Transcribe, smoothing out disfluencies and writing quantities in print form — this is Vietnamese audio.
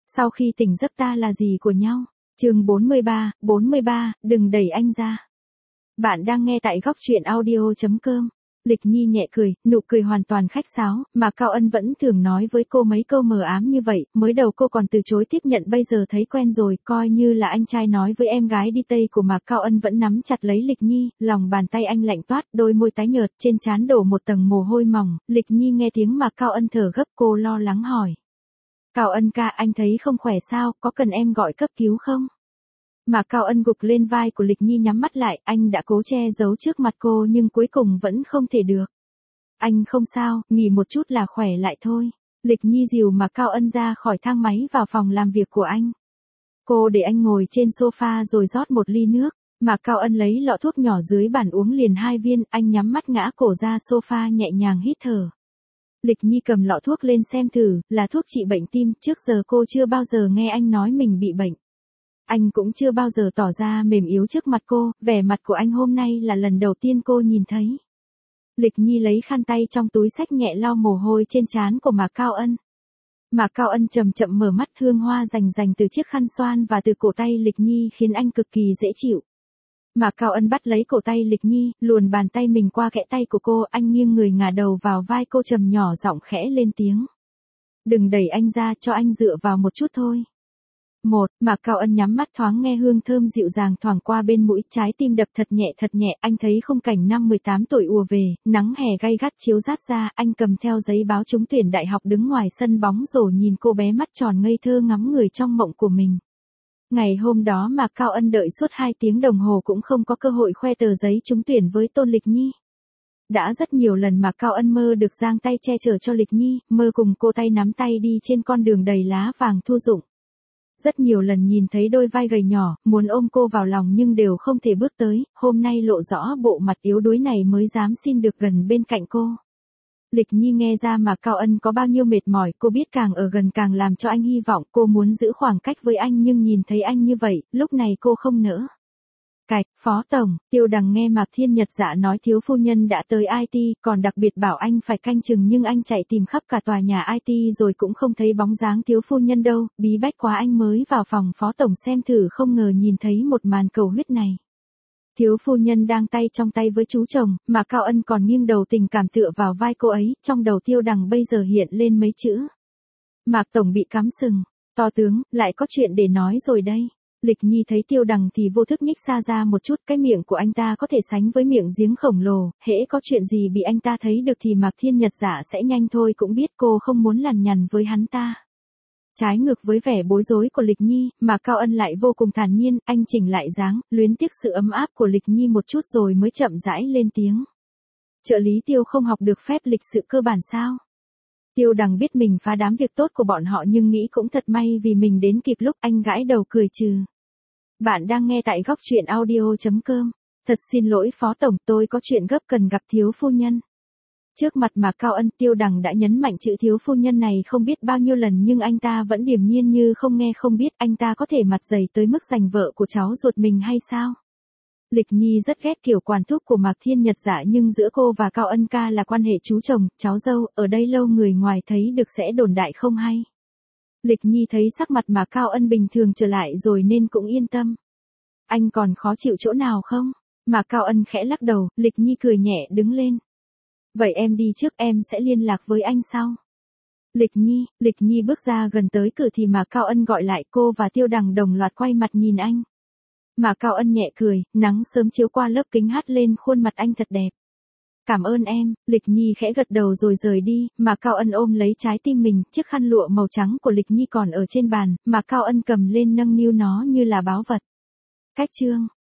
Sau khi tỉnh giấc ta là gì của nhau? Chương 43, đừng đẩy anh ra. Bạn đang nghe tại góc truyện audio.com. Lịch Nhi nhẹ cười, nụ cười hoàn toàn khách sáo, mà Cao Ân vẫn thường nói với cô mấy câu mờ ám như vậy, mới đầu cô còn từ chối tiếp nhận, bây giờ thấy quen rồi, coi như là anh trai nói với em gái đi Tây của mà Cao Ân vẫn nắm chặt lấy Lịch Nhi, lòng bàn tay anh lạnh toát, đôi môi tái nhợt, trên trán đổ một tầng mồ hôi mỏng, Lịch Nhi nghe tiếng mà Cao Ân thở gấp, cô lo lắng hỏi. Cao Ân ca, anh thấy không khỏe sao, có cần em gọi cấp cứu không? Mà Cao Ân gục lên vai của Lịch Nhi nhắm mắt lại, anh đã cố che giấu trước mặt cô nhưng cuối cùng vẫn không thể được. Anh không sao, nghỉ một chút là khỏe lại thôi. Lịch Nhi dìu mà Cao Ân ra khỏi thang máy vào phòng làm việc của anh. Cô để anh ngồi trên sofa rồi rót một ly nước, mà Cao Ân lấy lọ thuốc nhỏ dưới bàn uống liền 2 viên, anh nhắm mắt ngã cổ ra sofa nhẹ nhàng hít thở. Lịch Nhi cầm lọ thuốc lên xem thử, là thuốc trị bệnh tim, trước giờ cô chưa bao giờ nghe anh nói mình bị bệnh. Anh cũng chưa bao giờ tỏ ra mềm yếu trước mặt cô, vẻ mặt của anh hôm nay là lần đầu tiên cô nhìn thấy. Lịch Nhi lấy khăn tay trong túi xách nhẹ lau mồ hôi trên trán của Mạc Cao Ân. Mạc Cao Ân chậm chậm mở mắt, hương hoa rành rành từ chiếc khăn xoan và từ cổ tay Lịch Nhi khiến anh cực kỳ dễ chịu. Mạc Cao Ân bắt lấy cổ tay Lịch Nhi, luồn bàn tay mình qua kẽ tay của cô, anh nghiêng người ngả đầu vào vai cô, trầm nhỏ giọng khẽ lên tiếng. Đừng đẩy anh ra, cho anh dựa vào một chút thôi. Mạc Cao Ân nhắm mắt, thoáng nghe hương thơm dịu dàng thoảng qua bên mũi, trái tim đập thật nhẹ, anh thấy khung cảnh năm 18 tuổi ùa về, nắng hè gay gắt chiếu rát ra, anh cầm theo giấy báo trúng tuyển đại học đứng ngoài sân bóng rổ nhìn cô bé mắt tròn ngây thơ ngắm người trong mộng của mình. Ngày hôm đó Mạc Cao Ân đợi suốt 2 tiếng đồng hồ cũng không có cơ hội khoe tờ giấy trúng tuyển với Tôn Lịch Nhi. Đã rất nhiều lần Mạc Cao Ân mơ được giang tay che chở cho Lịch Nhi, mơ cùng cô tay nắm tay đi trên con đường đầy lá vàng thu dụng. Rất nhiều lần nhìn thấy đôi vai gầy nhỏ, muốn ôm cô vào lòng nhưng đều không thể bước tới, hôm nay lộ rõ bộ mặt yếu đuối này mới dám xin được gần bên cạnh cô. Lịch Nhi nghe ra Mạc Cao Ân có bao nhiêu mệt mỏi, cô biết càng ở gần càng làm cho anh hy vọng, cô muốn giữ khoảng cách với anh nhưng nhìn thấy anh như vậy, lúc này cô không nỡ. Phó Tổng, Tiêu Đằng nghe Mạc Thiên Nhật Dạ nói thiếu phu nhân đã tới IT, còn đặc biệt bảo anh phải canh chừng nhưng anh chạy tìm khắp cả tòa nhà IT rồi cũng không thấy bóng dáng thiếu phu nhân đâu, bí bách quá anh mới vào phòng Phó Tổng xem thử không ngờ nhìn thấy một màn cầu huyết này. Thiếu phu nhân đang tay trong tay với chú chồng, mà Cao Ân còn nghiêng đầu tình cảm tựa vào vai cô ấy, trong đầu Tiêu Đằng bây giờ hiện lên mấy chữ. Mạc Tổng bị cắm sừng, to tướng, lại có chuyện để nói rồi đây. Lịch Nhi thấy Tiêu Đằng thì vô thức nhích xa ra một chút, cái miệng của anh ta có thể sánh với miệng giếng khổng lồ, hễ có chuyện gì bị anh ta thấy được thì Mạc Thiên Nhật Dạ sẽ nhanh thôi cũng biết cô không muốn lằn nhằn với hắn ta. Trái ngược với vẻ bối rối của Lịch Nhi, mà Cao Ân lại vô cùng thản nhiên, anh chỉnh lại dáng, luyến tiếc sự ấm áp của Lịch Nhi một chút rồi mới chậm rãi lên tiếng. Trợ lý Tiêu không học được phép lịch sự cơ bản sao? Tiêu Đằng biết mình phá đám việc tốt của bọn họ nhưng nghĩ cũng thật may vì mình đến kịp lúc, anh gãi đầu cười trừ. Bạn đang nghe tại góc truyện audio.com. Thật xin lỗi Phó Tổng, tôi có chuyện gấp cần gặp thiếu phu nhân. Trước mặt Mạc Cao Ân, Tiêu Đằng đã nhấn mạnh chữ thiếu phu nhân này không biết bao nhiêu lần nhưng anh ta vẫn điềm nhiên như không nghe không biết, anh ta có thể mặt dày tới mức giành vợ của cháu ruột mình hay sao? Lịch Nhi rất ghét kiểu quản thúc của Mạc Thiên Nhật Dạ nhưng giữa cô và Cao Ân ca là quan hệ chú chồng, cháu dâu, ở đây lâu người ngoài thấy được sẽ đồn đại không hay. Lịch Nhi thấy sắc mặt Mạc Cao Ân bình thường trở lại rồi nên cũng yên tâm. Anh còn khó chịu chỗ nào không? Mạc Cao Ân khẽ lắc đầu, Lịch Nhi cười nhẹ đứng lên. Vậy em đi trước, em sẽ liên lạc với anh sau. Lịch Nhi bước ra gần tới cửa thì Mạc Cao Ân gọi lại, cô và Tiêu Đằng đồng loạt quay mặt nhìn anh. Mạc Cao Ân nhẹ cười, nắng sớm chiếu qua lớp kính hắt lên khuôn mặt anh thật đẹp. Cảm ơn em, Lịch Nhi khẽ gật đầu rồi rời đi, Mạc Cao Ân ôm lấy trái tim mình, chiếc khăn lụa màu trắng của Lịch Nhi còn ở trên bàn, Mạc Cao Ân cầm lên nâng niu nó như là báu vật. Cách chương